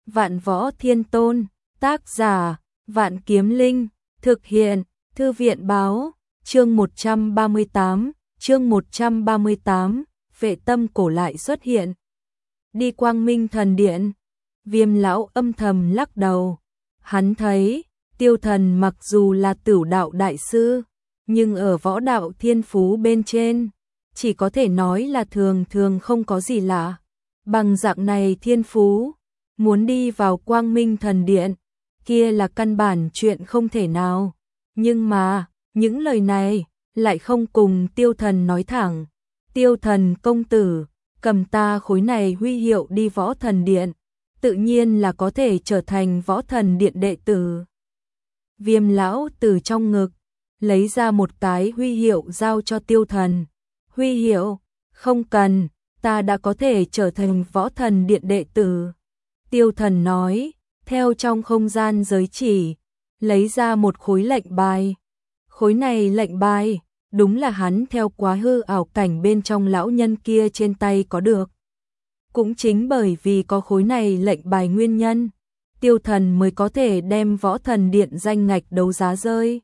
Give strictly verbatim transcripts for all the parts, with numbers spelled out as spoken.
Vạn Võ Thiên Tôn, tác giả, Vạn Kiếm Linh, thực hiện, Thư viện báo, chương một trăm ba mươi tám, chương một trăm ba mươi tám, Vệ Tâm Cổ lại xuất hiện. Đi Quang Minh Thần Điện, Viêm lão âm thầm lắc đầu, hắn thấy, Tiêu Thần mặc dù là Tửu đạo đại sư, nhưng ở võ đạo thiên phú bên trên, chỉ có thể nói là thường thường không có gì lạ. Bằng dạng này thiên phú, muốn đi vào Quang Minh Thần Điện, kia là căn bản chuyện không thể nào. Nhưng mà, những lời này lại không cùng Tiêu Thần nói thẳng. Tiêu Thần công tử, cầm ta khối này huy hiệu đi Võ Thần Điện, tự nhiên là có thể trở thành Võ Thần Điện đệ tử. Viêm lão từ trong ngực lấy ra một cái huy hiệu giao cho Tiêu Thần. Huy hiệu, không cần, ta đã có thể trở thành Võ Thần Điện đệ tử. Tiêu Thần nói, theo trong không gian giới chỉ, lấy ra một khối lệnh bài. Khối này lệnh bài, đúng là hắn theo quá hư ảo cảnh bên trong lão nhân kia trên tay có được. Cũng chính bởi vì có khối này lệnh bài nguyên nhân, Tiêu Thần mới có thể đem Võ Thần Điện danh ngạch đấu giá rơi.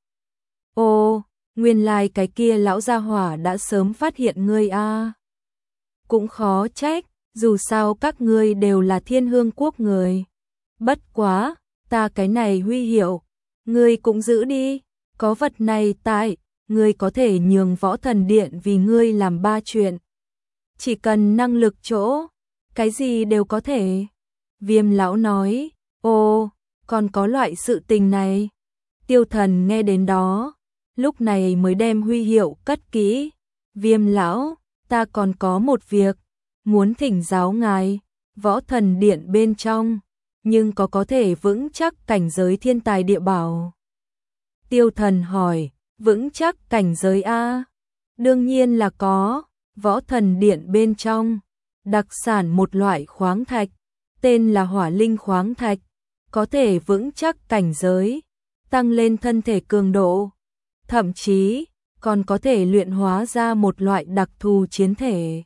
Ô, nguyên lai like cái kia lão gia hỏa đã sớm phát hiện ngươi a. À. Cũng khó trách, dù sao các ngươi đều là Thiên Hương quốc người. Bất quá, ta cái này huy hiệu, ngươi cũng giữ đi, có vật này tại, ngươi có thể nhường Võ Thần Điện vì ngươi làm ba chuyện. Chỉ cần năng lực chỗ, cái gì đều có thể. Viêm lão nói, ô, còn có loại sự tình này. Tiêu Thần nghe đến đó, lúc này mới đem huy hiệu cất kỹ. Viêm lão, ta còn có một việc, muốn thỉnh giáo ngài, Võ Thần Điện bên trong, nhưng có có thể vững chắc cảnh giới thiên tài địa bảo. Tiêu Thần hỏi, vững chắc cảnh giới A? Đương nhiên là có, Võ Thần Điện bên trong, đặc sản một loại khoáng thạch, tên là hỏa linh khoáng thạch, có thể vững chắc cảnh giới, tăng lên thân thể cường độ, thậm chí còn có thể luyện hóa ra một loại đặc thù chiến thể.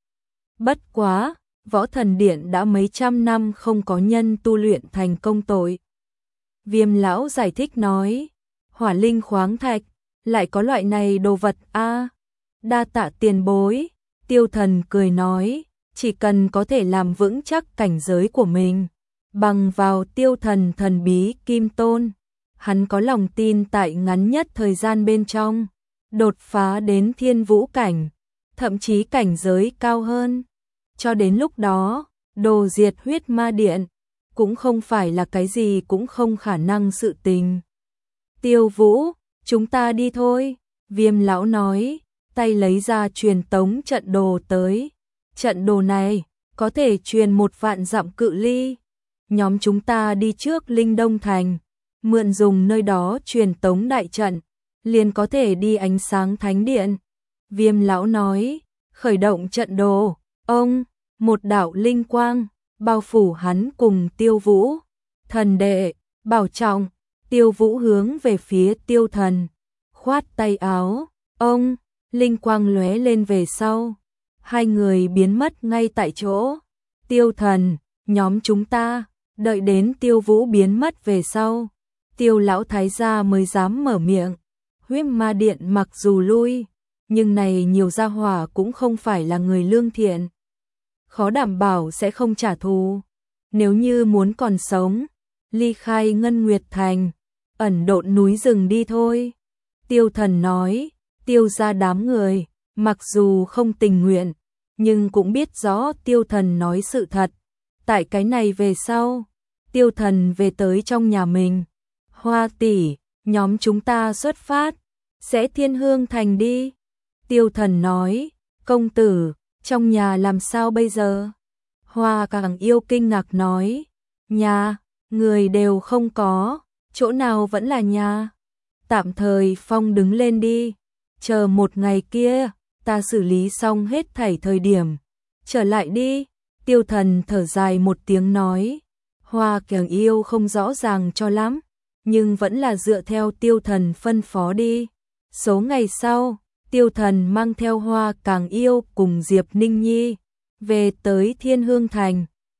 Bất quá, Võ Thần Điện đã mấy trăm năm không có nhân tu luyện thành công tội. Viêm lão giải thích nói, hỏa linh khoáng thạch, lại có loại này đồ vật a. À, đa tạ tiền bối. Tiêu Thần cười nói, chỉ cần có thể làm vững chắc cảnh giới của mình, bằng vào Tiêu Thần thần bí kim tôn, hắn có lòng tin tại ngắn nhất thời gian bên trong, đột phá đến thiên vũ cảnh, thậm chí cảnh giới cao hơn. Cho đến lúc đó, đồ diệt huyết ma điện, cũng không phải là cái gì cũng không khả năng sự tình. Tiêu Vũ, chúng ta đi thôi. Viêm lão nói, tay lấy ra truyền tống trận đồ tới. Trận đồ này, có thể truyền một vạn dặm cự ly. Nhóm chúng ta đi trước Linh Đông Thành, mượn dùng nơi đó truyền tống đại trận, liền có thể đi ánh sáng thánh điện. Viêm lão nói, khởi động trận đồ, ông, một đạo linh quang, bao phủ hắn cùng Tiêu Vũ. Thần đệ, bảo trọng. Tiêu Vũ hướng về phía Tiêu Thần, khoát tay áo, ông, linh quang lóe lên về sau. Hai người biến mất ngay tại chỗ. Tiêu Thần, nhóm chúng ta, đợi đến Tiêu Vũ biến mất về sau. Tiêu lão thái gia mới dám mở miệng. Huyết ma điện mặc dù lui, nhưng này nhiều gia hỏa cũng không phải là người lương thiện. Khó đảm bảo sẽ không trả thù. Nếu như muốn còn sống, ly khai Ngân Nguyệt Thành, ẩn độn núi rừng đi thôi. Tiêu Thần nói, Tiêu ra đám người, mặc dù không tình nguyện, nhưng cũng biết rõ Tiêu Thần nói sự thật. Tại cái này về sau, Tiêu Thần về tới trong nhà mình. Hoa tỷ, nhóm chúng ta xuất phát, sẽ Thiên Hương Thành đi. Tiêu Thần nói, công tử, trong nhà làm sao bây giờ? Hoa càng yêu kinh ngạc nói, nhà, người đều không có, chỗ nào vẫn là nhà. Tạm thời Phong đứng lên đi, chờ một ngày kia, ta xử lý xong hết thảy thời điểm, trở lại đi. Tiêu Thần thở dài một tiếng nói, Hoa càng yêu không rõ ràng cho lắm, nhưng vẫn là dựa theo Tiêu Thần phân phó đi. Số ngày sau, Tiêu Thần mang theo Hoa càng yêu cùng Diệp Ninh Nhi về tới Thiên Hương Thành.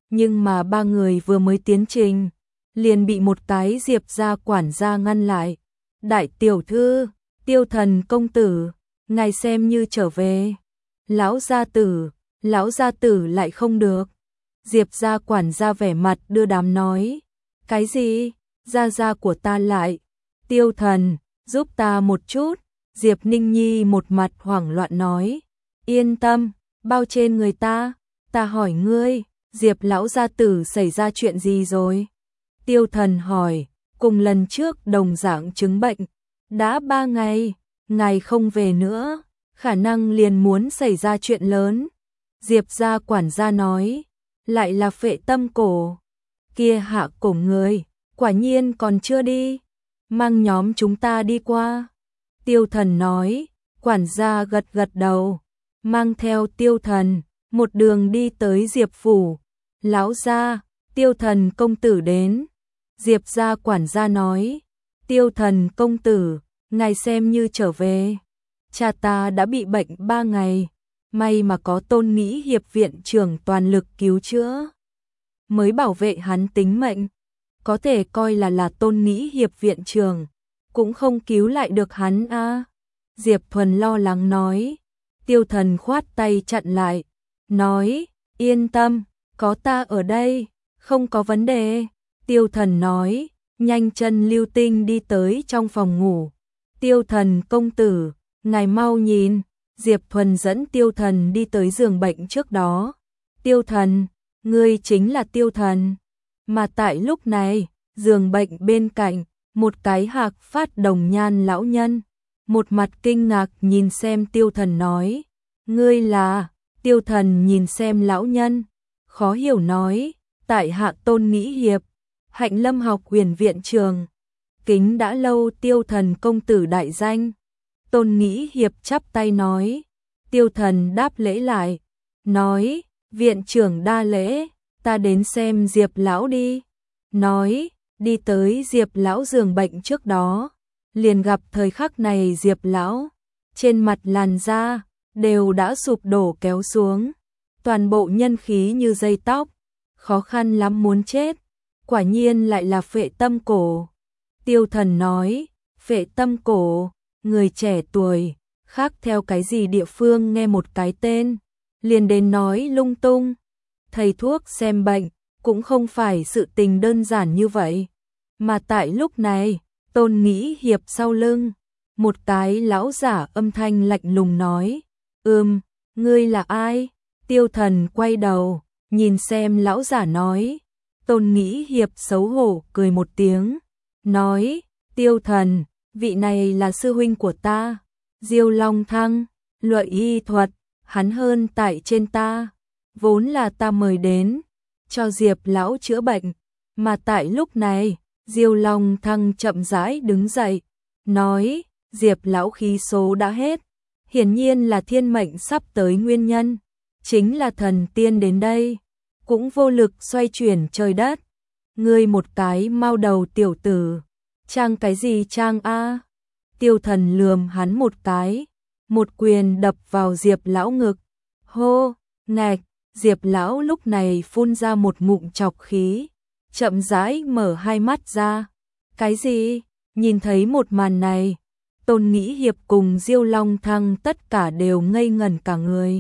nhưng mà ba người vừa mới tiến trình, liền bị một cái Diệp gia quản gia ngăn lại. Đại tiểu thư, Tiêu Thần công tử, ngài xem như trở về. Lão gia tử, lão gia tử lại không được. Diệp gia quản gia vẻ mặt đưa đám nói, cái gì? Gia gia của ta lại. Tiêu Thần, giúp ta một chút. Diệp Ninh Nhi một mặt hoảng loạn nói, yên tâm, bao trên người ta. Ta hỏi ngươi, Diệp lão gia tử xảy ra chuyện gì rồi? Tiêu Thần hỏi, cùng lần trước đồng dạng chứng bệnh. Đã ba ngày, ngài không về nữa, khả năng liền muốn xảy ra chuyện lớn. Diệp gia quản gia nói, lại là phệ tâm cổ. Kia hạ cổ người, quả nhiên còn chưa đi. Mang nhóm chúng ta đi qua. Tiêu Thần nói, quản gia gật gật đầu, mang theo Tiêu Thần, một đường đi tới Diệp phủ. Lão gia, Tiêu Thần công tử đến. Diệp gia quản gia nói, Tiêu Thần công tử, ngài xem như trở về. Cha ta đã bị bệnh ba ngày, may mà có Tôn Nghĩ Hiệp viện trưởng toàn lực cứu chữa, mới bảo vệ hắn tính mệnh. Có thể coi là là Tôn Nghĩ Hiệp viện trưởng, cũng không cứu lại được hắn a. À. Diệp Thuần lo lắng nói. Tiêu Thần khoát tay chặn lại, nói, yên tâm, có ta ở đây, không có vấn đề. Tiêu Thần nói, nhanh chân lưu tinh đi tới trong phòng ngủ. Tiêu Thần công tử, ngài mau nhìn. Diệp Thuần dẫn Tiêu Thần đi tới giường bệnh trước đó. Tiêu Thần, ngươi chính là Tiêu Thần. Mà tại lúc này, giường bệnh bên cạnh, một cái hạc phát đồng nhan lão nhân, một mặt kinh ngạc nhìn xem Tiêu Thần nói, ngươi là? Tiêu Thần nhìn xem lão nhân, khó hiểu nói, tại hạ Tôn Nghĩ Hiệp, Hạnh Lâm học huyền viện trường, kính đã lâu Tiêu Thần công tử đại danh. Tôn Nghĩ Hiệp chắp tay nói. Tiêu Thần đáp lễ lại, nói, viện trưởng đa lễ, ta đến xem Diệp lão đi. Nói, đi tới Diệp lão giường bệnh trước đó, liền gặp thời khắc này Diệp lão, trên mặt làn da đều đã sụp đổ kéo xuống, toàn bộ nhân khí như dây tóc, khó khăn lắm muốn chết, quả nhiên lại là phệ tâm cổ. Tiêu Thần nói, phệ tâm cổ, người trẻ tuổi, khác theo cái gì địa phương nghe một cái tên, liền đến nói lung tung. Thầy thuốc xem bệnh, cũng không phải sự tình đơn giản như vậy. Mà tại lúc này, Tôn Nghĩ Hiệp sau lưng, một cái lão giả âm thanh lạnh lùng nói, ừm, ngươi là ai? Tiêu Thần quay đầu, nhìn xem lão giả nói. Tôn Nghĩ Hiệp xấu hổ cười một tiếng, nói, Tiêu Thần, vị này là sư huynh của ta, Diêu Long Thăng, luận y thuật, hắn hơn tại trên ta, vốn là ta mời đến, cho Diệp lão chữa bệnh, mà tại lúc này, Diêu Long Thăng chậm rãi đứng dậy, nói, Diệp lão khí số đã hết, hiển nhiên là thiên mệnh sắp tới nguyên nhân, chính là thần tiên đến đây, cũng vô lực xoay chuyển trời đất, ngươi một cái mau đầu tiểu tử, trang cái gì trang a? Tiêu Thần lườm hắn một cái, một quyền đập vào Diệp lão ngực, hô, ngạch. Diệp lão lúc này phun ra một ngụm trọc khí, chậm rãi mở hai mắt ra. Cái gì? Nhìn thấy một màn này, Tôn Nghĩ Hiệp cùng Diêu Long Thăng tất cả đều ngây ngẩn cả người.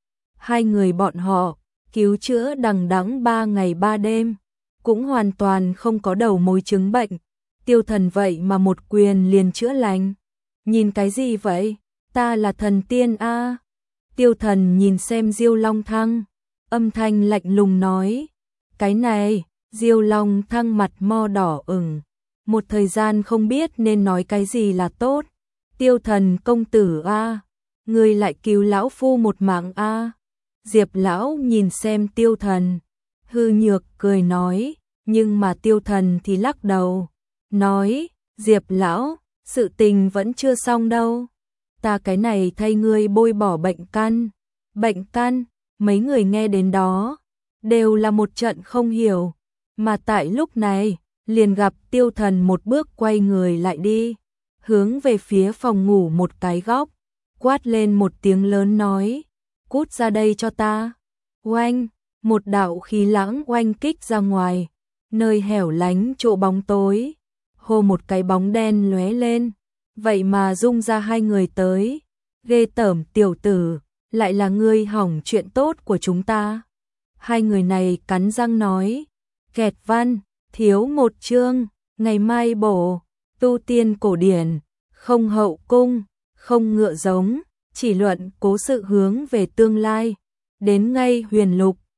Hai người bọn họ cứu chữa đằng đẵng ba ngày ba đêm, cũng hoàn toàn không có đầu mối chứng bệnh. Tiêu Thần vậy mà một quyền liền chữa lành. Nhìn cái gì vậy? Ta là thần tiên a. À? Tiêu Thần nhìn xem Diêu Long Thăng, âm thanh lạnh lùng nói, cái này. Diêu Long Thăng mặt mo đỏ ửng, một thời gian không biết nên nói cái gì là tốt. Tiêu Thần công tử a, à, ngươi lại cứu lão phu một mạng a. À. Diệp lão nhìn xem Tiêu Thần, hư nhược cười nói, nhưng mà Tiêu Thần thì lắc đầu, nói, Diệp lão, sự tình vẫn chưa xong đâu. Ta cái này thay ngươi bôi bỏ bệnh căn. Bệnh căn, mấy người nghe đến đó, đều là một trận không hiểu. Mà tại lúc này, liền gặp Tiêu Thần một bước quay người lại đi, hướng về phía phòng ngủ một cái góc, quát lên một tiếng lớn nói, cút ra đây cho ta. Oanh, một đạo khí lãng oanh kích ra ngoài, nơi hẻo lánh chỗ bóng tối, hô một cái bóng đen lóe lên, vậy mà dung ra hai người tới, ghê tởm tiểu tử, lại là ngươi hỏng chuyện tốt của chúng ta. Hai người này cắn răng nói, kẹt văn, thiếu một chương, ngày mai bổ, tu tiên cổ điển, không hậu cung, không ngựa giống, chỉ luận cố sự hướng về tương lai, đến ngay huyền lục,